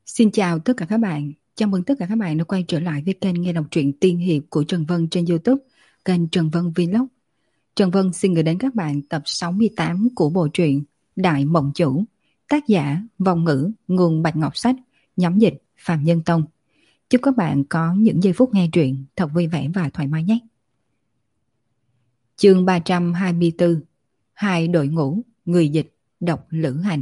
Xin chào tất cả các bạn. Chào mừng tất cả các bạn đã quay trở lại với kênh nghe đọc truyện tiên hiệp của Trần Vân trên YouTube, kênh Trần Vân Vlog. Trần Vân xin gửi đến các bạn tập 68 của bộ truyện Đại Mộng Chủ, tác giả Vong Ngữ, nguồn Bạch Ngọc Sách, nhóm dịch Phạm Nhân Tông. Chúc các bạn có những giây phút nghe truyện thật vui vẻ và thoải mái nhé. Chương 324, hai đội ngũ, người dịch, độc lữ hành.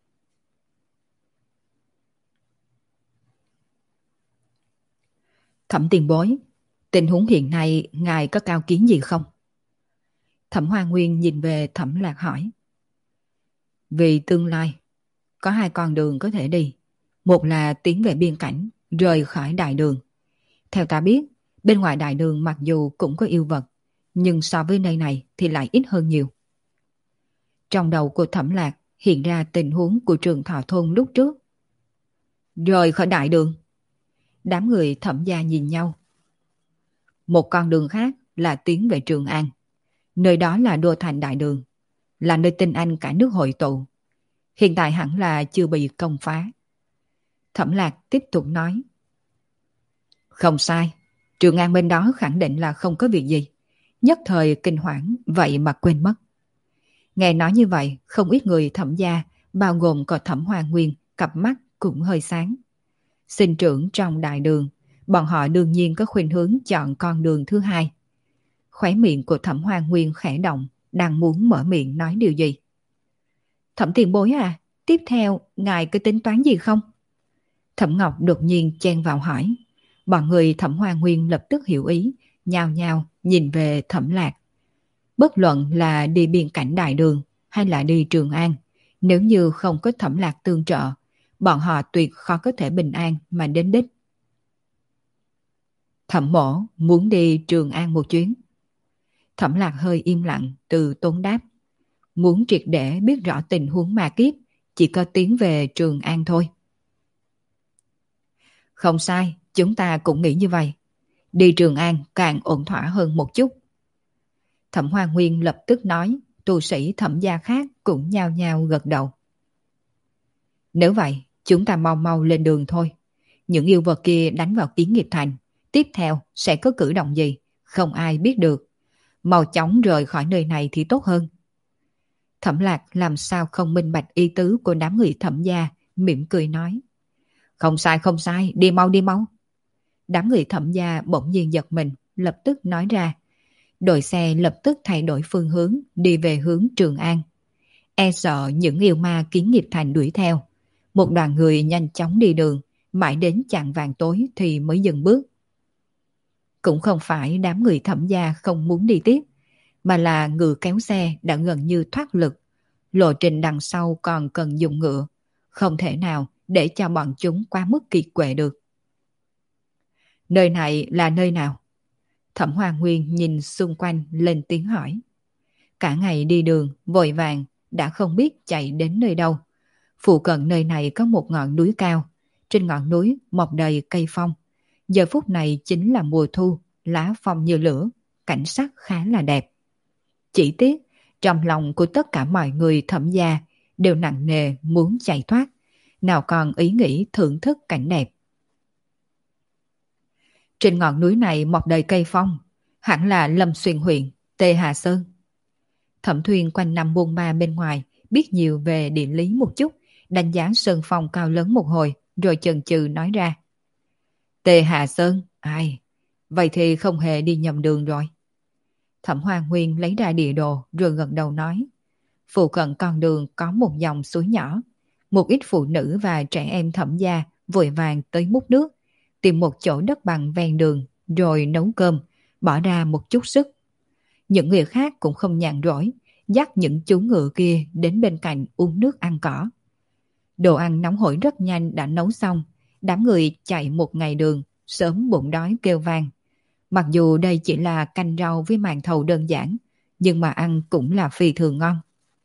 Thẩm Tiền Bối, tình huống hiện nay ngài có cao kiến gì không? Thẩm Hoa Nguyên nhìn về Thẩm Lạc hỏi. Vì tương lai, có hai con đường có thể đi. Một là tiến về biên cảnh, rời khỏi đại đường. Theo ta biết, bên ngoài đại đường mặc dù cũng có yêu vật, nhưng so với nơi này thì lại ít hơn nhiều. Trong đầu của Thẩm Lạc hiện ra tình huống của Trường Thọ Thôn lúc trước. Rời khỏi đại đường. Đám người Thẩm gia nhìn nhau. Một con đường khác là tiến về Trường An. Nơi đó là đô thành đại đường, là nơi tinh anh cả nước hội tụ. Hiện tại hẳn là chưa bị công phá. Thẩm Lạc tiếp tục nói. Không sai, Trường An bên đó khẳng định là không có việc gì. Nhất thời kinh hoảng, vậy mà quên mất. Nghe nói như vậy, không ít người Thẩm gia, bao gồm có Thẩm Hoa Nguyên, cặp mắt cũng hơi sáng. Sinh trưởng trong đại đường, bọn họ đương nhiên có khuynh hướng chọn con đường thứ hai. Khóe miệng của Thẩm Hoa Nguyên khẽ động, đang muốn mở miệng nói điều gì. Thẩm Tiền Bối à, tiếp theo ngài có tính toán gì không? Thẩm Ngọc đột nhiên chen vào hỏi. Bọn người Thẩm Hoa Nguyên lập tức hiểu ý, nhao nhao nhìn về Thẩm Lạc. Bất luận là đi biên cảnh đại đường hay là đi Trường An, nếu như không có Thẩm Lạc tương trợ, bọn họ tuyệt khó có thể bình an mà đến đích. Thẩm Mỗ muốn đi Trường An một chuyến. Thẩm Lạc hơi im lặng, từ tốn đáp. Muốn triệt để biết rõ tình huống ma kiếp, chỉ có tiến về Trường An thôi. Không sai, chúng ta cũng nghĩ như vậy. Đi Trường An càng ổn thỏa hơn một chút. Thẩm Hoa Nguyên lập tức nói, tu sĩ Thẩm gia khác cũng nhao nhao gật đầu. Nếu vậy, chúng ta mau mau lên đường thôi. Những yêu vật kia đánh vào Kiến Nghiệp Thành, tiếp theo sẽ có cử động gì, không ai biết được. Mau chóng rời khỏi nơi này thì tốt hơn. Thẩm Lạc làm sao không minh bạch ý tứ của đám người Thẩm gia, mỉm cười nói. Không sai không sai, đi mau đi mau. Đám người Thẩm gia bỗng nhiên giật mình, lập tức nói ra. Đội xe lập tức thay đổi phương hướng, đi về hướng Trường An. E sợ những yêu ma Kiến Nghiệp Thành đuổi theo. Một đoàn người nhanh chóng đi đường, mãi đến chạng vàng tối thì mới dừng bước. Cũng không phải đám người Thẩm gia không muốn đi tiếp, mà là ngựa kéo xe đã gần như thoát lực. Lộ trình đằng sau còn cần dùng ngựa, không thể nào để cho bọn chúng quá mức kiệt quệ được. Nơi này là nơi nào? Thẩm Hoa Nguyên nhìn xung quanh lên tiếng hỏi. Cả ngày đi đường, vội vàng, đã không biết chạy đến nơi đâu. Phụ cận nơi này có một ngọn núi cao. Trên ngọn núi mọc đầy cây phong. Giờ phút này chính là mùa thu, lá phong như lửa, cảnh sắc khá là đẹp. Chỉ tiếc, trong lòng của tất cả mọi người Thẩm gia đều nặng nề muốn chạy thoát, nào còn ý nghĩ thưởng thức cảnh đẹp. Trên ngọn núi này mọc đầy cây phong, hẳn là Lâm Xuyên huyện, Tê Hà Sơn. Thẩm Thuyên quanh năm buôn ba bên ngoài, biết nhiều về địa lý một chút, đánh giá sơn phong cao lớn một hồi, rồi chần chừ nói ra. Tê Hà Sơn, ai? Vậy thì không hề đi nhầm đường rồi. Thẩm Hoa Nguyên lấy ra địa đồ rồi gật đầu nói. Phụ cận con đường có một dòng suối nhỏ. Một ít phụ nữ và trẻ em Thẩm gia vội vàng tới múc nước, tìm một chỗ đất bằng ven đường, rồi nấu cơm, bỏ ra một chút sức. Những người khác cũng không nhàn rỗi, dắt những chú ngựa kia đến bên cạnh uống nước ăn cỏ. Đồ ăn nóng hổi rất nhanh đã nấu xong, đám người chạy một ngày đường, sớm bụng đói kêu vang. Mặc dù đây chỉ là canh rau với màn thầu đơn giản, nhưng mà ăn cũng là phi thường ngon.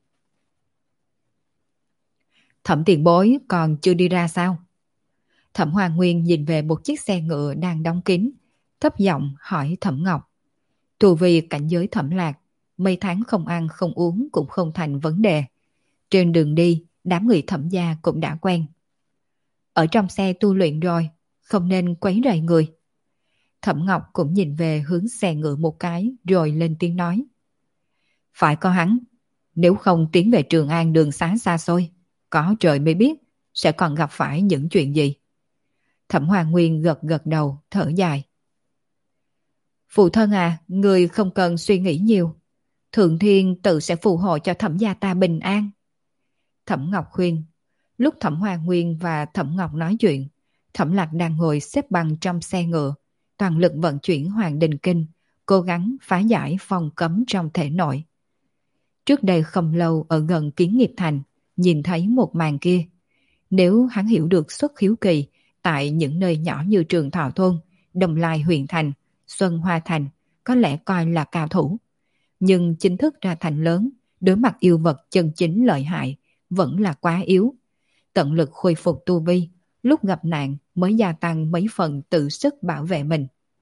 Thẩm Tiền Bối còn chưa đi ra sao? Thẩm Hoa Nguyên nhìn về một chiếc xe ngựa đang đóng kín, thấp giọng hỏi Thẩm Ngọc. Tù vì cảnh giới Thẩm Lạc, mấy tháng không ăn không uống cũng không thành vấn đề. Trên đường đi, đám người Thẩm gia cũng đã quen. ở trong xe tu luyện rồi, không nên quấy rầy người. Thẩm Ngọc cũng nhìn về hướng xe ngựa một cái rồi lên tiếng nói. Phải có hắn, nếu không tiến về Trường An đường xá xa xôi, có trời mới biết sẽ còn gặp phải những chuyện gì. Thẩm Hoa Nguyên gật gật đầu, thở dài. Phụ thân à, người không cần suy nghĩ nhiều. Thượng Thiên tự sẽ phù hộ cho Thẩm gia ta bình an. Thẩm Ngọc khuyên. Lúc Thẩm Hoa Nguyên và Thẩm Ngọc nói chuyện, Thẩm Lạc đang ngồi xếp bằng trong xe ngựa, toàn lực vận chuyển Hoàng Đình Kinh, cố gắng phá giải phong cấm trong thể nội. Trước đây không lâu ở gần Kiến Nghiệp Thành, nhìn thấy một màn kia. Nếu hắn hiểu được xuất khiếu kỳ tại những nơi nhỏ như Trường Thọ Thôn, Đồng Lai huyện thành, Xuân Hoa thành, có lẽ coi là cao thủ. Nhưng chính thức ra thành lớn, đối mặt yêu vật chân chính lợi hại, vẫn là quá yếu. Tận lực khôi phục tu vi, lúc gặp nạn mới gia tăng mấy phần tự sức bảo vệ mình.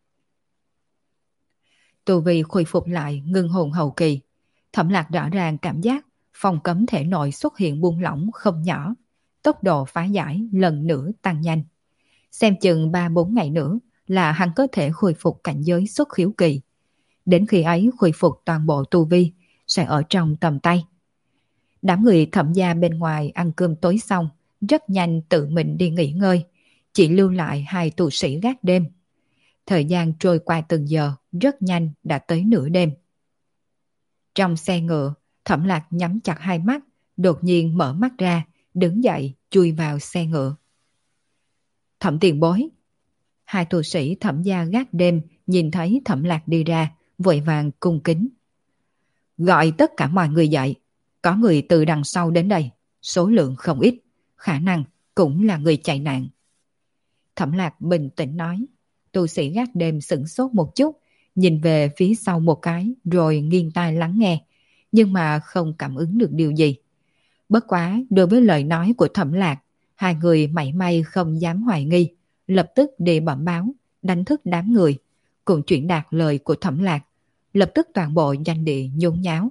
Tu vi khôi phục lại ngưng hồn hậu kỳ, Thẩm Lạc rõ ràng cảm giác phòng cấm thể nội xuất hiện buông lỏng không nhỏ, tốc độ phá giải lần nữa tăng nhanh. Xem chừng 3-4 ngày nữa là hắn có thể khôi phục cảnh giới xuất khiếu kỳ. Đến khi ấy khôi phục toàn bộ tu vi sẽ ở trong tầm tay. Đám người Thẩm gia bên ngoài ăn cơm tối xong, rất nhanh tự mình đi nghỉ ngơi, chỉ lưu lại 2 tu sĩ gác đêm. Thời gian trôi qua từng giờ, rất nhanh đã tới nửa đêm. Trong xe ngựa, Thẩm Lạc nhắm chặt hai mắt, đột nhiên mở mắt ra, đứng dậy chui vào xe ngựa. Thẩm tiền bối. 2 tu sĩ Thẩm gia gác đêm nhìn thấy Thẩm Lạc đi ra, vội vàng cung kính. Gọi tất cả mọi người dậy, có người từ đằng sau đến đây, số lượng không ít, khả năng cũng là người chạy nạn. Thẩm Lạc bình tĩnh nói. Tu sĩ gác đêm sửng sốt một chút, nhìn về phía sau một cái rồi nghiêng tai lắng nghe, nhưng mà không cảm ứng được điều gì. Bất quá đối với lời nói của Thẩm Lạc, 2 người mảy may không dám hoài nghi, lập tức đi bẩm báo, đánh thức đám người, cùng chuyển đạt lời của Thẩm Lạc, lập tức toàn bộ doanh địa nhốn nháo.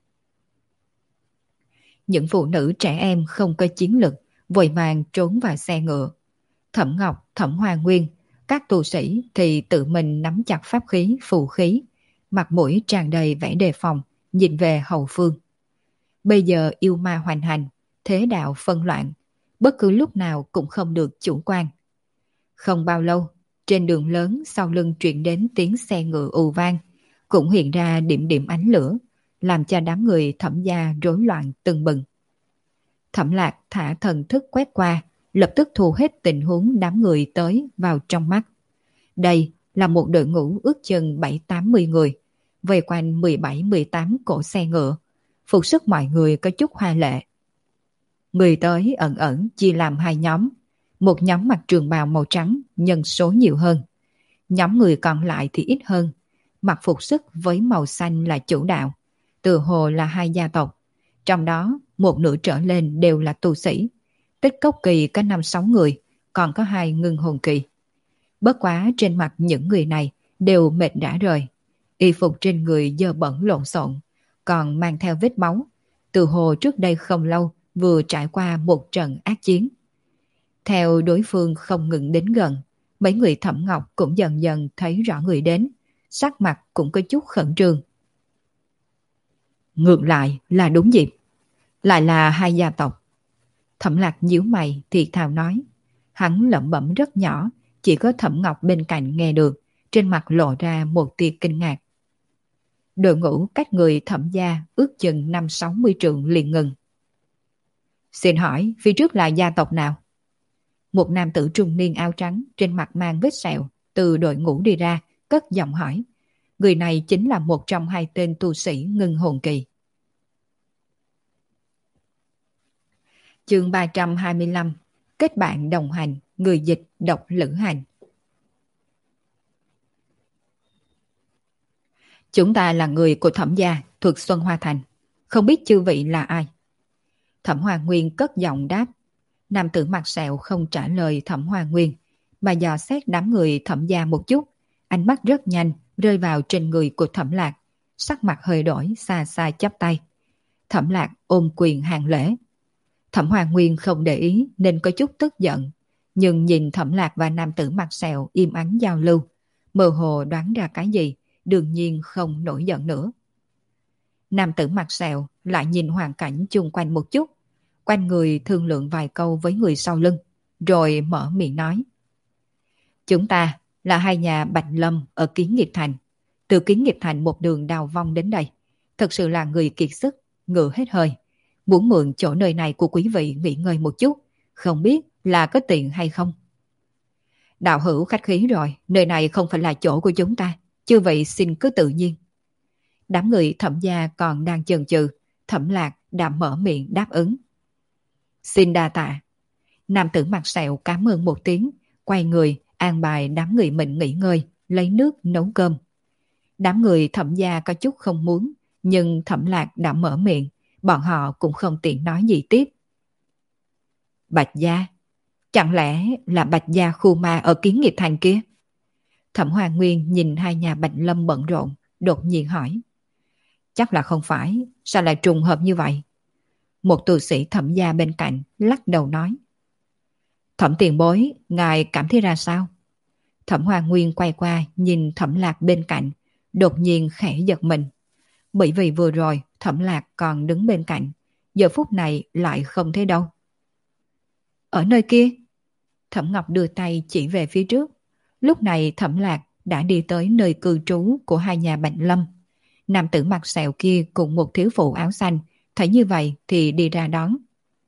Những phụ nữ trẻ em không có chiến lực, vội vàng trốn vào xe ngựa. Thẩm Ngọc, Thẩm Hoa Nguyên, các tu sĩ thì tự mình nắm chặt pháp khí, phù khí, mặt mũi tràn đầy vẻ đề phòng, nhìn về hậu phương. Bây giờ yêu ma hoành hành, thế đạo phân loạn, bất cứ lúc nào cũng không được chủ quan. Không bao lâu, trên đường lớn sau lưng truyền đến tiếng xe ngựa ù vang, cũng hiện ra điểm điểm ánh lửa, làm cho đám người Thẩm gia rối loạn tưng bừng. Thẩm Lạc thả thần thức quét qua, lập tức thu hết tình huống đám người tới vào trong mắt. Đây là một đội ngũ ước chừng 7-80 người, vây quanh 17-18 cỗ xe ngựa, phục sức mọi người có chút hoa lệ. Người tới ẩn ẩn chia làm 2 nhóm, một nhóm mặc trường bào màu trắng, nhân số nhiều hơn. Nhóm người còn lại thì ít hơn, mặc phục sức với màu xanh là chủ đạo, từ hồ là 2 gia tộc, trong đó một nửa trở lên đều là tu sĩ. Tích cốc kỳ có 5-6 người, còn có 2 ngưng hồn kỳ. Bất quá trên mặt những người này đều mệt rã rời, y phục trên người dơ bẩn lộn xộn, còn mang theo vết máu, từ hồ trước đây không lâu vừa trải qua một trận ác chiến. Theo đối phương không ngừng đến gần, mấy người Thẩm Ngọc cũng dần dần thấy rõ người đến, sắc mặt cũng có chút khẩn trương. Ngược lại là đúng dịp, lại là 2 gia tộc. Thẩm Lạc nhíu mày thì thào nói, hắn lẩm bẩm rất nhỏ, chỉ có Thẩm Ngọc bên cạnh nghe được, trên mặt lộ ra một tia kinh ngạc. Đội ngũ cách người Thẩm gia ước chừng 50-60 trượng liền ngừng. Xin hỏi phía trước là gia tộc nào? Một nam tử trung niên áo trắng trên mặt mang vết sẹo từ đội ngũ đi ra, cất giọng hỏi. Người này chính là một trong 2 tên tu sĩ ngưng hồn kỳ. Chương 325, kết bạn đồng hành, người dịch độc lữ hành. Chúng ta là người của Thẩm gia thuộc Xuân Hoa Thành, không biết chư vị là ai? Thẩm Hoa Nguyên cất giọng đáp. Nam tử mặt sẹo không trả lời Thẩm Hoa Nguyên, mà dò xét đám người Thẩm gia một chút, ánh mắt rất nhanh rơi vào trên người của Thẩm Lạc, sắc mặt hơi đổi, xa xa chắp tay. Thẩm Lạc ôm quyền hành lễ. Thẩm Hoa Nguyên không để ý nên có chút tức giận, nhưng nhìn Thẩm Lạc và nam tử mặt sẹo im ắng giao lưu, mơ hồ đoán ra cái gì, đương nhiên không nổi giận nữa. Nam tử mặt sẹo lại nhìn hoàn cảnh chung quanh một chút, quanh người thương lượng vài câu với người sau lưng, rồi mở miệng nói. Chúng ta là hai nhà Bạch Lâm ở Kiến Nghiệp Thành, từ Kiến Nghiệp Thành một đường đào vong đến đây, thật sự là người kiệt sức, ngựa hết hơi. Muốn mượn chỗ nơi này của quý vị nghỉ ngơi một chút, không biết là có tiện hay không. Đạo hữu khách khí rồi, nơi này không phải là chỗ của chúng ta, chư vị xin cứ tự nhiên. Đám người Thẩm gia còn đang chần chừ, Thẩm Lạc đã mở miệng đáp ứng. Xin đa tạ. Nam tử mặt sẹo cảm ơn một tiếng, quay người an bài đám người mình nghỉ ngơi, lấy nước nấu cơm. Đám người Thẩm gia có chút không muốn, nhưng Thẩm Lạc đã mở miệng, bọn họ cũng không tiện nói gì tiếp. Bạch gia? Chẳng lẽ là Bạch gia khu ma ở Kiến Nghiệp Thành kia? Thẩm Hoa Nguyên nhìn hai nhà Bạch Lâm bận rộn, đột nhiên hỏi. Chắc là không phải, sao lại trùng hợp như vậy? Một tu sĩ Thẩm gia bên cạnh lắc đầu nói. Thẩm tiền bối, ngài cảm thấy ra sao? Thẩm Hoa Nguyên quay qua nhìn Thẩm Lạc bên cạnh, đột nhiên khẽ giật mình. Bởi vì vừa rồi Thẩm Lạc còn đứng bên cạnh, giờ phút này lại không thấy đâu. Ở nơi kia, Thẩm Ngọc đưa tay chỉ về phía trước. Lúc này Thẩm Lạc đã đi tới nơi cư trú của hai nhà Bạch Lâm. Nam tử mặt sẹo kia cùng một thiếu phụ áo xanh, thấy như vậy thì đi ra đón.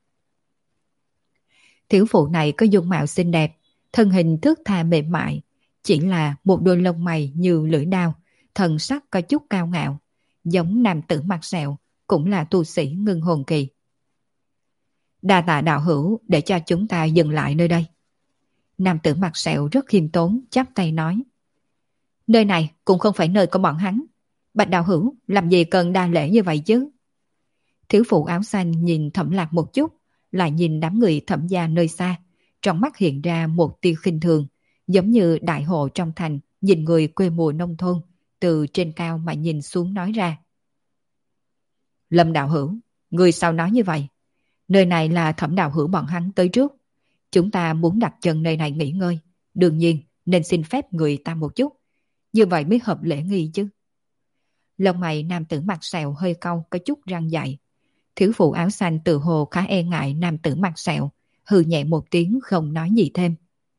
Thiếu phụ này có dung mạo xinh đẹp, thân hình thướt tha mềm mại, chỉ là một đôi lông mày như lưỡi đao, thần sắc có chút cao ngạo, giống nam tử mặt sẹo, cũng là tu sĩ ngưng hồn kỳ. Đa tạ đạo hữu để cho chúng ta dừng lại nơi đây. Nam tử mặt sẹo rất khiêm tốn, chắp tay nói. Nơi này cũng không phải nơi của bọn hắn. Bạch đạo hữu làm gì cần đa lễ như vậy chứ? Thiếu phụ áo xanh nhìn Thẩm Lạc một chút, lại nhìn đám người Thẩm gia nơi xa, trong mắt hiện ra một tia khinh thường, giống như đại hộ trong thành nhìn người quê mùa nông thôn, từ trên cao mà nhìn xuống nói ra. Lâm đạo hữu, người sao nói như vậy? Nơi này là Thẩm đạo hữu bọn hắn tới trước. Chúng ta muốn đặt chân nơi này nghỉ ngơi, đương nhiên nên xin phép người ta một chút, như vậy mới hợp lễ nghi chứ. Lông mày nam tử mặt sẹo hơi cau, có chút răng dại. Thiếu phụ áo xanh tự hồ khá e ngại nam tử mặt sẹo, hừ nhẹ một tiếng không nói gì thêm.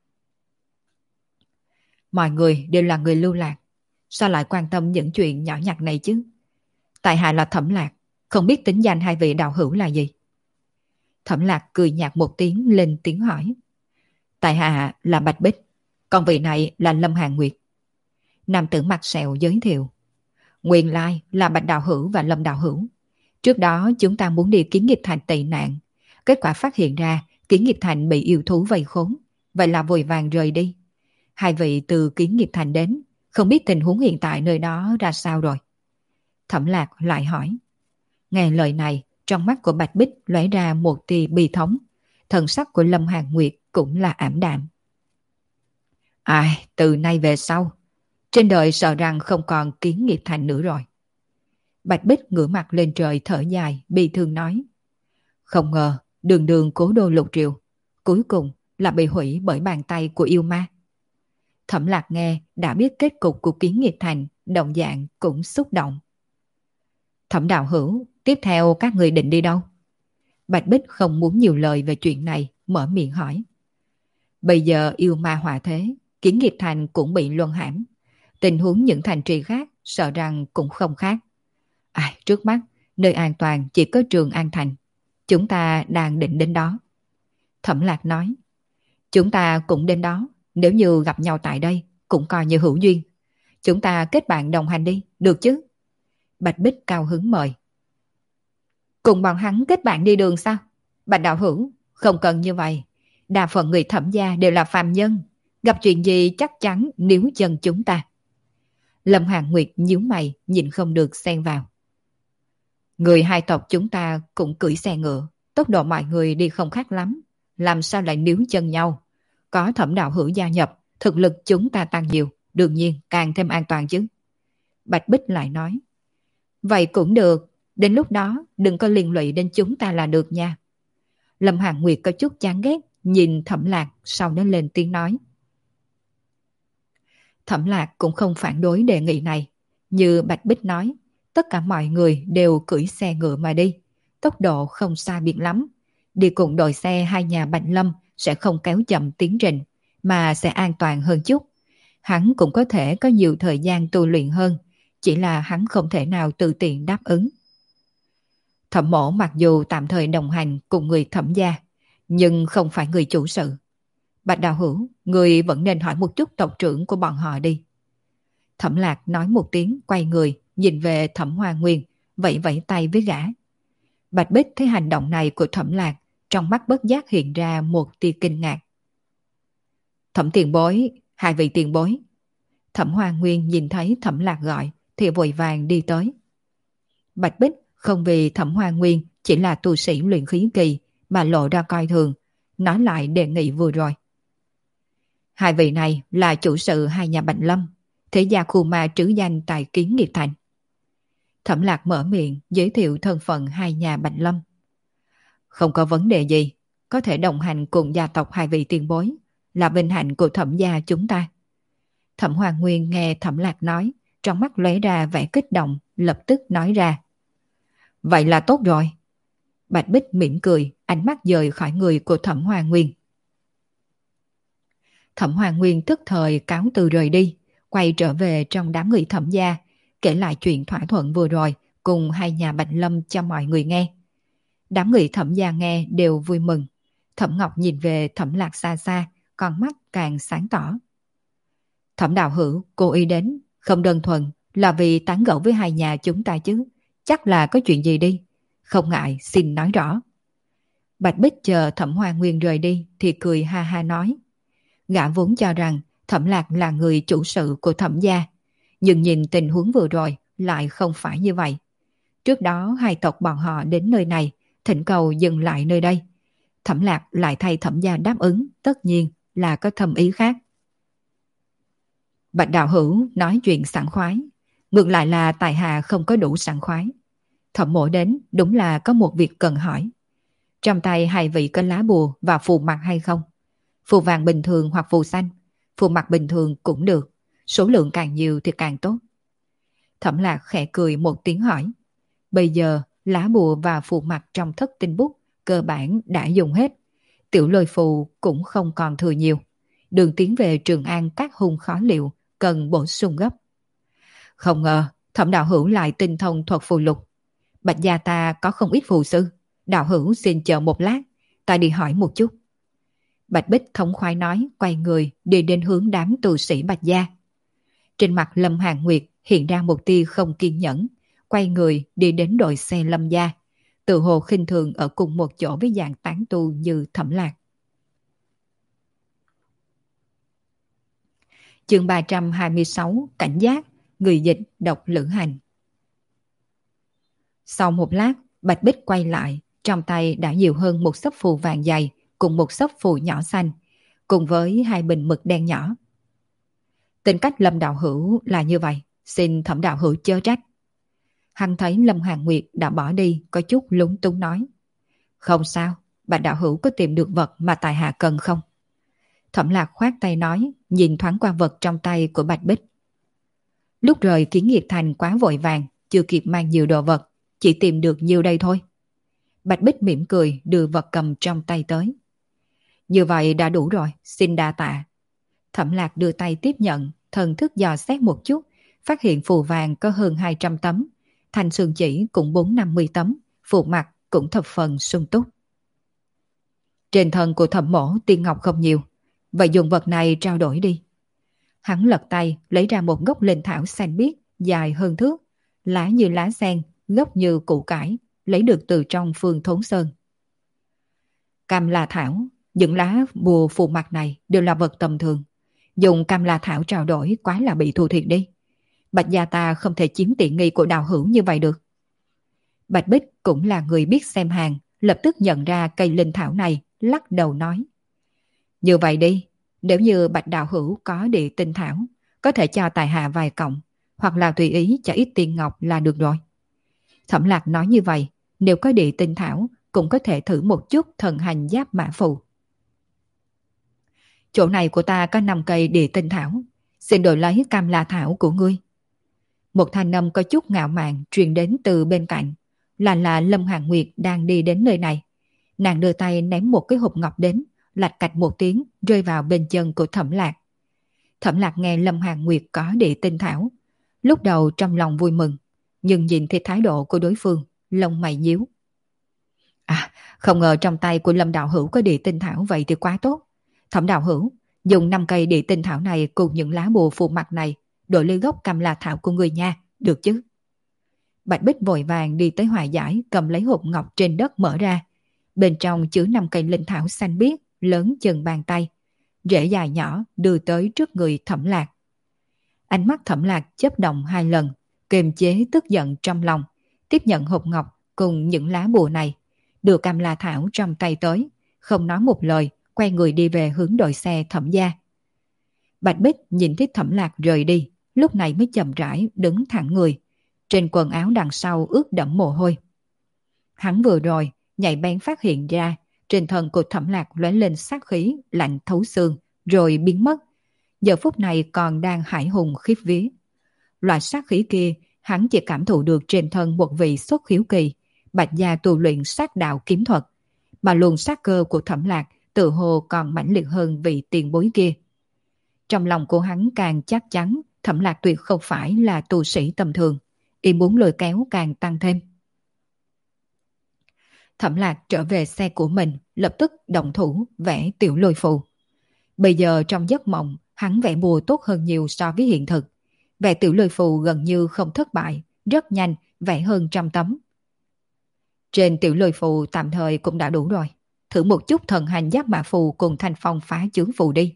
Mọi người đều là người lưu lạc, sao lại quan tâm những chuyện nhỏ nhặt này chứ? Tại hạ là Thẩm Lạc, không biết tính danh hai vị đạo hữu là gì? Thẩm Lạc cười nhạt một tiếng lên tiếng hỏi. Tại hạ là Bạch Bích, còn vị này là Lâm Hàn Nguyệt. Nam tử mặt sẹo giới thiệu. Nguyên lai là Bạch đạo hữu và Lâm đạo hữu. Trước đó chúng ta muốn đi Kiến Nghiệp Thành tị nạn, kết quả phát hiện ra Kiến Nghiệp Thành bị yêu thú vây khốn, vậy là vội vàng rời đi. Hai vị từ Kiến Nghiệp Thành đến, không biết tình huống hiện tại nơi đó ra sao rồi? Thẩm Lạc lại hỏi. Nghe lời này, trong mắt của Bạch Bích lóe ra một tia bi thống, thần sắc của Lâm Hàn Nguyệt cũng là ảm đạm. Ai, từ nay về sau, trên đời sợ rằng không còn Kiến Nghiệp Thành nữa rồi. Bạch Bích ngửa mặt lên trời thở dài, bi thương nói. Không ngờ, đường đường cố đô lục triều, cuối cùng là bị hủy bởi bàn tay của yêu ma. Thẩm Lạc nghe đã biết kết cục của Kiến Nghiệp Thành, đồng dạng cũng xúc động. Thẩm đạo hữu, tiếp theo các người định đi đâu? Bạch Bích không muốn nhiều lời về chuyện này, mở miệng hỏi. Bây giờ yêu ma họa thế, Kiến Nghiệp Thành cũng bị luân hãm. Tình huống những thành trì khác sợ rằng cũng không khác. Trước mắt, nơi an toàn chỉ có Trường An Thành. Chúng ta đang định đến đó. Thẩm Lạc nói. Chúng ta cũng đến đó, nếu như gặp nhau tại đây, cũng coi như hữu duyên. Chúng ta kết bạn đồng hành đi, được chứ? Bạch Bích cao hứng mời. Cùng bọn hắn kết bạn đi đường sao? Bạch đạo hữu, không cần như vậy. Đa phần người Thẩm gia đều là phàm nhân. Gặp chuyện gì chắc chắn níu chân chúng ta. Lâm Hàn Nguyệt nhíu mày, nhìn không được xen vào. Người hai tộc chúng ta cũng cưỡi xe ngựa, tốc độ mọi người đi không khác lắm. Làm sao lại níu chân nhau? Có Thẩm đạo hữu gia nhập, thực lực chúng ta tăng nhiều, đương nhiên càng thêm an toàn chứ. Bạch Bích lại nói. Vậy cũng được, đến lúc đó đừng có liên lụy đến chúng ta là được nha. Lâm Hàn Nguyệt có chút chán ghét, nhìn Thẩm Lạc, sau đó lên tiếng nói. Thẩm Lạc cũng không phản đối đề nghị này. Như Bạch Bích nói, tất cả mọi người đều cưỡi xe ngựa mà đi, tốc độ không xa biệt lắm. Đi cùng đội xe hai nhà Bạch Lâm sẽ không kéo chậm tiến trình, mà sẽ an toàn hơn chút. Hắn cũng có thể có nhiều thời gian tu luyện hơn, chỉ là hắn không thể nào tự tiện đáp ứng. Thẩm mổ mặc dù tạm thời đồng hành cùng người Thẩm gia, nhưng không phải người chủ sự. Bạch Đạo Hữu, người vẫn nên hỏi một chút tộc trưởng của bọn họ đi. Thẩm Lạc nói một tiếng, quay người, nhìn về Thẩm Hoa Nguyên, vẫy vẫy tay với gã. Bạch Bích thấy hành động này của Thẩm Lạc, trong mắt bất giác hiện ra một tia kinh ngạc. Thẩm tiền bối, hai vị tiền bối. Thẩm Hoa Nguyên nhìn thấy Thẩm Lạc gọi, thì vội vàng đi tới. Bạch Bích không vì Thẩm Hoa Nguyên chỉ là tu sĩ luyện khí kỳ mà lộ ra coi thường, nói lại đề nghị vừa rồi. Hai vị này là chủ sự hai nhà Bạch Lâm, thế gia khu ma trứ danh tại Kiến Nghiệp Thành. Thẩm Lạc mở miệng giới thiệu thân phận hai nhà Bạch Lâm. Không có vấn đề gì, có thể đồng hành cùng gia tộc hai vị tiền bối, là vinh hạnh của Thẩm gia chúng ta. Thẩm Hoa Nguyên nghe Thẩm Lạc nói, trong mắt lóe ra vẻ kích động, lập tức nói ra. Vậy là tốt rồi. Bạch Bích mỉm cười, ánh mắt dời khỏi người của Thẩm Hoa Nguyên. Thẩm Hoa Nguyên tức thời cáo từ rời đi, quay trở về trong đám người Thẩm gia, kể lại chuyện thỏa thuận vừa rồi cùng hai nhà Bạch Lâm cho mọi người nghe. Đám người Thẩm gia nghe đều vui mừng. Thẩm Ngọc nhìn về Thẩm Lạc xa xa, con mắt càng sáng tỏ. Thẩm đạo hữu, cô ý đến, không đơn thuần là vì tán gẫu với hai nhà chúng ta chứ, chắc là có chuyện gì đi. Không ngại, xin nói rõ. Bạch Bích chờ Thẩm Hoa Nguyên rời đi thì cười ha ha nói. Gã vốn cho rằng Thẩm Lạc là người chủ sự của Thẩm gia, nhưng nhìn tình huống vừa rồi lại không phải như vậy. Trước đó hai tộc bọn họ đến nơi này, thỉnh cầu dừng lại nơi đây. Thẩm Lạc lại thay Thẩm gia đáp ứng, tất nhiên là có thâm ý khác. Bạch đạo hữu nói chuyện sảng khoái, ngược lại là tại hạ không có đủ sảng khoái. Thẩm mộ đến đúng là có một việc cần hỏi. Trong tay hai vị có lá bùa và phù mặt hay không? Phù vàng bình thường hoặc phù xanh, phù mặt bình thường cũng được, số lượng càng nhiều thì càng tốt. Thẩm Lạc khẽ cười một tiếng hỏi. Bây giờ lá bùa và phù mặt trong thất tinh bút cơ bản đã dùng hết, tiểu lôi phù cũng không còn thừa nhiều. Đường tiến về Trường An các hung khó liệu cần bổ sung gấp. Không ngờ Thẩm đạo hữu lại tinh thông thuật phù lục. Bạch gia ta có không ít phù sư, đạo hữu xin chờ một lát, ta đi hỏi một chút. Bạch Bích thống khoái nói, quay người đi đến hướng đám tu sĩ Bạch gia. Trên mặt Lâm Hàn Nguyệt hiện ra một tia không kiên nhẫn, quay người đi đến đội xe Lâm gia, tự hồ khinh thường ở cùng một chỗ với dạng tán tu như Thẩm Lạc. Chương 326, cảnh giác, người dịch độc lữ hành. Sau một lát, Bạch Bích quay lại, trong tay đã nhiều hơn một xấp phù vàng dày cùng một xấp phù nhỏ xanh, cùng với hai bình mực đen nhỏ. Tính cách Lâm đạo hữu là như vậy, xin Thẩm đạo hữu chớ trách. Hắn thấy Lâm Hàn Nguyệt đã bỏ đi, có chút lúng túng nói. Không sao, Bạch đạo hữu có tìm được vật mà tại hạ cần không? Thẩm Lạc khoát tay nói, nhìn thoáng qua vật trong tay của Bạch Bích. Lúc rời Kiến Nghiệp Thành quá vội vàng, chưa kịp mang nhiều đồ vật, chỉ tìm được nhiêu đây thôi. Bạch Bích mỉm cười đưa vật cầm trong tay tới. Như vậy đã đủ rồi, xin đa tạ. Thẩm Lạc đưa tay tiếp nhận, thần thức dò xét một chút, phát hiện phù vàng có hơn 200 tấm, thanh xương chỉ cũng 450 tấm, phù mặt cũng thập phần sung túc. Trên thân của Thẩm mổ tiên ngọc không nhiều, vậy dùng vật này trao đổi đi. Hắn lật tay lấy ra một gốc linh thảo xanh biếc dài hơn thước, lá như lá sen, gốc như củ cải, lấy được từ trong Phương Thốn Sơn. Cam la thảo, những lá bùa phù mặt này đều là vật tầm thường. Dùng cam la thảo trao đổi quá là bị thua thiệt đi. Bạch gia ta không thể chiếm tiện nghi của đạo hữu như vậy được. Bạch Bích cũng là người biết xem hàng, lập tức nhận ra cây linh thảo này, lắc đầu nói. Như vậy đi, nếu như Bạch đạo hữu có địa tinh thảo, có thể cho tài hạ vài cọng, hoặc là tùy ý cho ít tiền ngọc là được rồi. Thẩm Lạc nói như vậy, nếu có địa tinh thảo, cũng có thể thử một chút thần hành giáp mã phù. Chỗ này của ta có 5 cây địa tinh thảo, xin đổi lấy cam la thảo của ngươi. Một thanh âm có chút ngạo mạn truyền đến từ bên cạnh, là Lâm Hàn Nguyệt đang đi đến nơi này. Nàng đưa tay ném một cái hộp ngọc đến, lạch cạch một tiếng rơi vào bên chân của Thẩm Lạc. Thẩm Lạc nghe Lâm Hàn Nguyệt có địa tinh thảo, lúc đầu trong lòng vui mừng, nhưng nhìn thấy thái độ của đối phương, lông mày nhíu. À, không ngờ trong tay của Lâm đạo hữu có địa tinh thảo, vậy thì quá tốt. Thẩm đạo hữu, dùng 5 cây địa tinh thảo này cùng những lá bùa phù mặt này đổi lấy gốc cam la thảo của người nha, được chứ? Bạch Bích vội vàng đi tới hòa giải, cầm lấy hộp ngọc trên đất mở ra. Bên trong chứa 5 cây linh thảo xanh biếc, lớn chừng bàn tay. Rễ dài nhỏ đưa tới trước người Thẩm Lạc. Ánh mắt Thẩm Lạc chớp động 2 lần, kiềm chế tức giận trong lòng, tiếp nhận hộp ngọc cùng những lá bùa này, đưa cam la thảo trong tay tới, không nói một lời, quay người đi về hướng đội xe Thẩm gia. Bạch Bích nhìn thấy Thẩm Lạc rời đi, lúc này mới chậm rãi đứng thẳng người, trên quần áo đằng sau ướt đẫm mồ hôi. Hắn vừa rồi nhạy bén phát hiện ra trên thân của Thẩm Lạc lóe lên sát khí lạnh thấu xương rồi biến mất, giờ phút này còn đang hải hùng khiếp vía. Loại sát khí kia hắn chỉ cảm thụ được trên thân một vị xuất khiếu kỳ, Bạch gia tu luyện sát đạo kiếm thuật, mà luồng sát cơ của Thẩm Lạc tự hồ còn mãnh liệt hơn vị tiền bối kia. Trong lòng của hắn càng chắc chắn Thẩm Lạc tuyệt không phải là tu sĩ tầm thường, ý muốn lôi kéo càng tăng thêm. Thẩm Lạc trở về xe của mình, lập tức động thủ vẽ tiểu lôi phù. Bây giờ trong giấc mộng, hắn vẽ bùa tốt hơn nhiều so với hiện thực. Vẽ tiểu lôi phù gần như không thất bại, rất nhanh, vẽ hơn 100 tấm. Trên tiểu lôi phù tạm thời cũng đã đủ rồi. Thử một chút thần hành giáp mã phù cùng thanh phong phá chướng phù đi.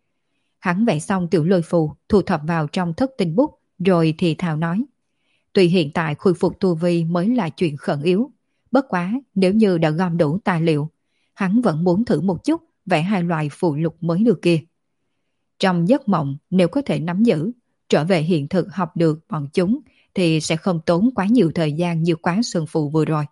Hắn vẽ xong tiểu lôi phù, thu thập vào trong thất tinh bút, rồi thì thào nói. Tuy hiện tại khôi phục tu vi mới là chuyện khẩn yếu, bất quá nếu như đã gom đủ tài liệu, hắn vẫn muốn thử một chút vẽ 2 loại phù lục mới được kia. Trong giấc mộng nếu có thể nắm giữ, trở về hiện thực học được bọn chúng thì sẽ không tốn quá nhiều thời gian như quán sơn phù vừa rồi.